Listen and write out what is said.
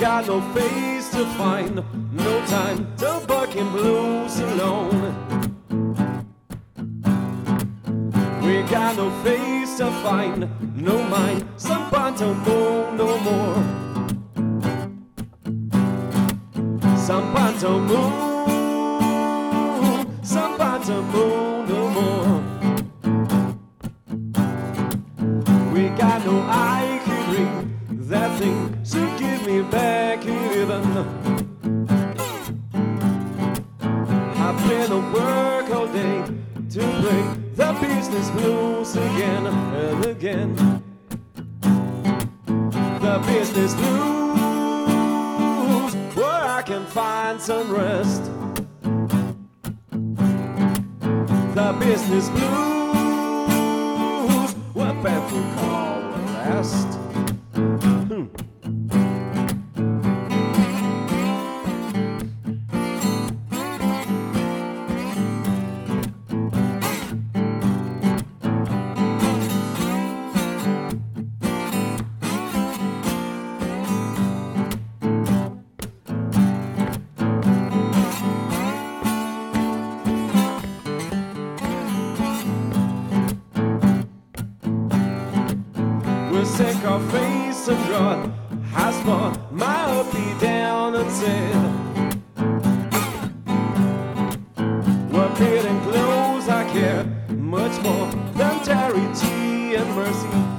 got no face to find, no time to bucking blues alone. We got no face to find, no mind, some pantomime no more. Some pantomime, some pantomime no more. We got no I could ring, that thing should give me back even. I've been to work all day to play the business blues again and again. The business blues, where I can find some rest. The business blues, what people call a rest. We'll sink our face and draw has for my uppy down and said, we're bidding close, I care much more than charity and mercy.